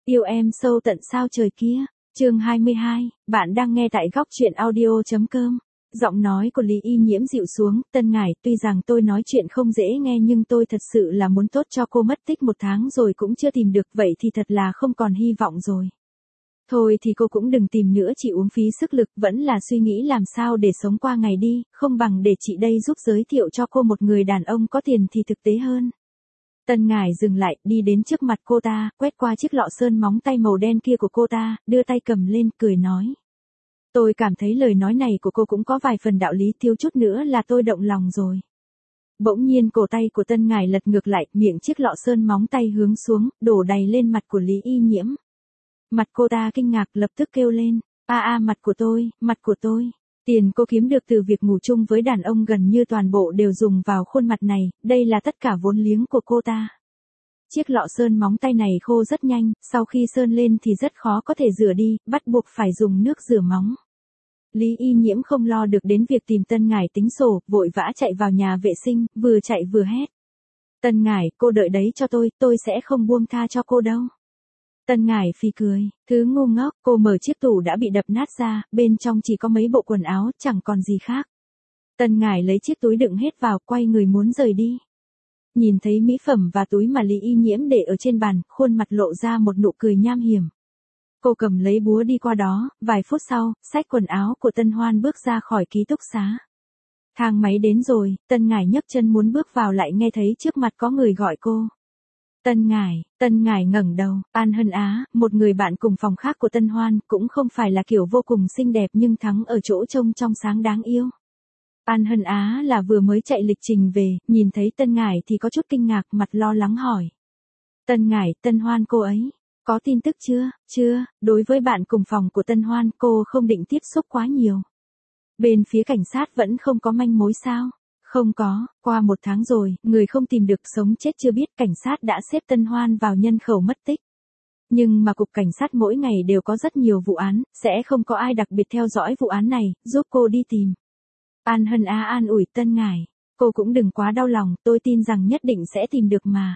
Yêu em sâu tận sao trời kia. Chương 22, bạn đang nghe tại góc truyện audio.com. Giọng nói của Lý Y Nhiễm dịu xuống, Tân Ngải, tuy rằng tôi nói chuyện không dễ nghe nhưng tôi thật sự là muốn tốt cho cô, mất tích 1 tháng rồi cũng chưa tìm được, vậy thì thật là không còn hy vọng rồi. Thôi thì cô cũng đừng tìm nữa, chỉ uống phí sức lực, vẫn là suy nghĩ làm sao để sống qua ngày đi, không bằng để chị đây giúp giới thiệu cho cô một người đàn ông có tiền thì thực tế hơn. Tân Ngải dừng lại, đi đến trước mặt cô ta, quét qua chiếc lọ sơn móng tay màu đen kia của cô ta, đưa tay cầm lên, cười nói. Tôi cảm thấy lời nói này của cô cũng có vài phần đạo lý, thiếu chút nữa là tôi động lòng rồi. Bỗng nhiên cổ tay của Tân Ngải lật ngược lại, miệng chiếc lọ sơn móng tay hướng xuống, đổ đầy lên mặt của Lý Y Nhiễm. Mặt cô ta kinh ngạc, lập tức kêu lên, mặt của tôi, mặt của tôi. Tiền cô kiếm được từ việc ngủ chung với đàn ông gần như toàn bộ đều dùng vào khuôn mặt này, đây là tất cả vốn liếng của cô ta. Chiếc lọ sơn móng tay này khô rất nhanh, sau khi sơn lên thì rất khó có thể rửa đi, bắt buộc phải dùng nước rửa móng. Lý Y Nhiễm không lo được đến việc tìm Tân Ngải tính sổ, vội vã chạy vào nhà vệ sinh, vừa chạy vừa hét. Tân Ngải, cô đợi đấy cho tôi sẽ không buông tha cho cô đâu. Tân Ngải phì cười, thứ ngu ngốc, cô mở chiếc tủ đã bị đập nát ra, bên trong chỉ có mấy bộ quần áo, chẳng còn gì khác. Tân Ngải lấy chiếc túi đựng hết vào, quay người muốn rời đi. Nhìn thấy mỹ phẩm và túi mà Lý Y Nhiễm để ở trên bàn, khuôn mặt lộ ra một nụ cười nham hiểm. Cô cầm lấy búa đi qua đó, vài phút sau, xách quần áo của Tân Hoan bước ra khỏi ký túc xá. Thang máy đến rồi, Tân Ngải nhấc chân muốn bước vào lại nghe thấy trước mặt có người gọi cô. Tân Ngải ngẩng đầu, An Hân Á, một người bạn cùng phòng khác của Tân Hoan, cũng không phải là kiểu vô cùng xinh đẹp nhưng thắng ở chỗ trông trong sáng đáng yêu. An Hân Á là vừa mới chạy lịch trình về, nhìn thấy Tân Ngải thì có chút kinh ngạc, mặt lo lắng hỏi. Tân Ngải, Tân Hoan cô ấy, có tin tức chưa, đối với bạn cùng phòng của Tân Hoan cô không định tiếp xúc quá nhiều. Bên phía cảnh sát vẫn không có manh mối sao? Không có, qua 1 tháng rồi, người không tìm được, sống chết chưa biết, cảnh sát đã xếp Tân Hoan vào nhân khẩu mất tích. Nhưng mà cục cảnh sát mỗi ngày đều có rất nhiều vụ án, sẽ không có ai đặc biệt theo dõi vụ án này, giúp cô đi tìm. An Hân Á an ủi Tân Ngải, cô cũng đừng quá đau lòng, tôi tin rằng nhất định sẽ tìm được mà.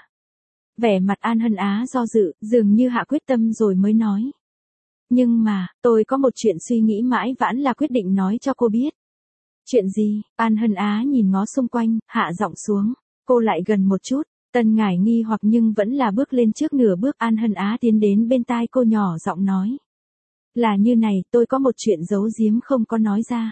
Vẻ mặt An Hân Á do dự, dường như hạ quyết tâm rồi mới nói. Nhưng mà, tôi có một chuyện suy nghĩ mãi vãn là quyết định nói cho cô biết. Chuyện gì? An Hân Á nhìn ngó xung quanh, hạ giọng xuống. Cô lại gần một chút, Tân Ngải nghi hoặc nhưng vẫn là bước lên trước nửa bước. An Hân Á tiến đến bên tai cô nhỏ giọng nói. Là như này, tôi có một chuyện giấu giếm không có nói ra.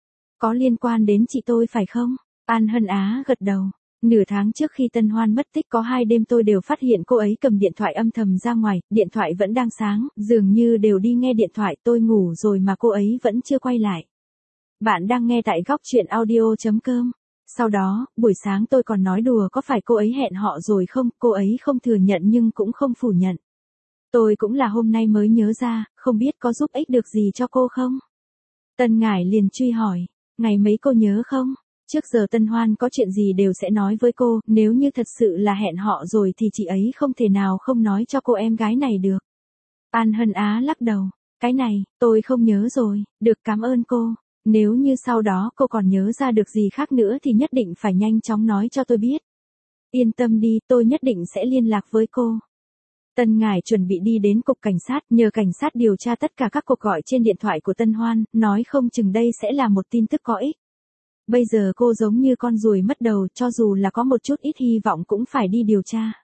Có liên quan đến chị tôi phải không? An Hân Á gật đầu. Nửa tháng trước khi Tân Hoan mất tích có 2 đêm tôi đều phát hiện cô ấy cầm điện thoại âm thầm ra ngoài, điện thoại vẫn đang sáng, dường như đều đi nghe điện thoại, tôi ngủ rồi mà cô ấy vẫn chưa quay lại. Bạn đang nghe tại góc truyện audio.com. Sau đó, buổi sáng tôi còn nói đùa có phải cô ấy hẹn họ rồi không, cô ấy không thừa nhận nhưng cũng không phủ nhận. Tôi cũng là hôm nay mới nhớ ra, không biết có giúp ích được gì cho cô không? Tân Ngải liền truy hỏi, ngày mấy cô nhớ không? Trước giờ Tân Hoan có chuyện gì đều sẽ nói với cô, nếu như thật sự là hẹn họ rồi thì chị ấy không thể nào không nói cho cô em gái này được. An Hân Á lắc đầu, cái này, tôi không nhớ rồi, được cảm ơn cô. Nếu như sau đó cô còn nhớ ra được gì khác nữa thì nhất định phải nhanh chóng nói cho tôi biết. Yên tâm đi, tôi nhất định sẽ liên lạc với cô. Tân Ngải chuẩn bị đi đến cục cảnh sát, nhờ cảnh sát điều tra tất cả các cuộc gọi trên điện thoại của Tân Hoan, nói không chừng đây sẽ là một tin tức có ích. Bây giờ cô giống như con ruồi mất đầu, cho dù là có một chút ít hy vọng cũng phải đi điều tra.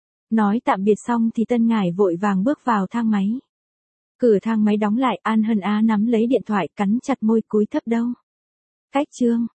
Nói tạm biệt xong thì Tân Ngải vội vàng bước vào thang máy. Cửa thang máy đóng lại, An Hân Á nắm lấy điện thoại, cắn chặt môi, cúi thấp đâu. Cách chương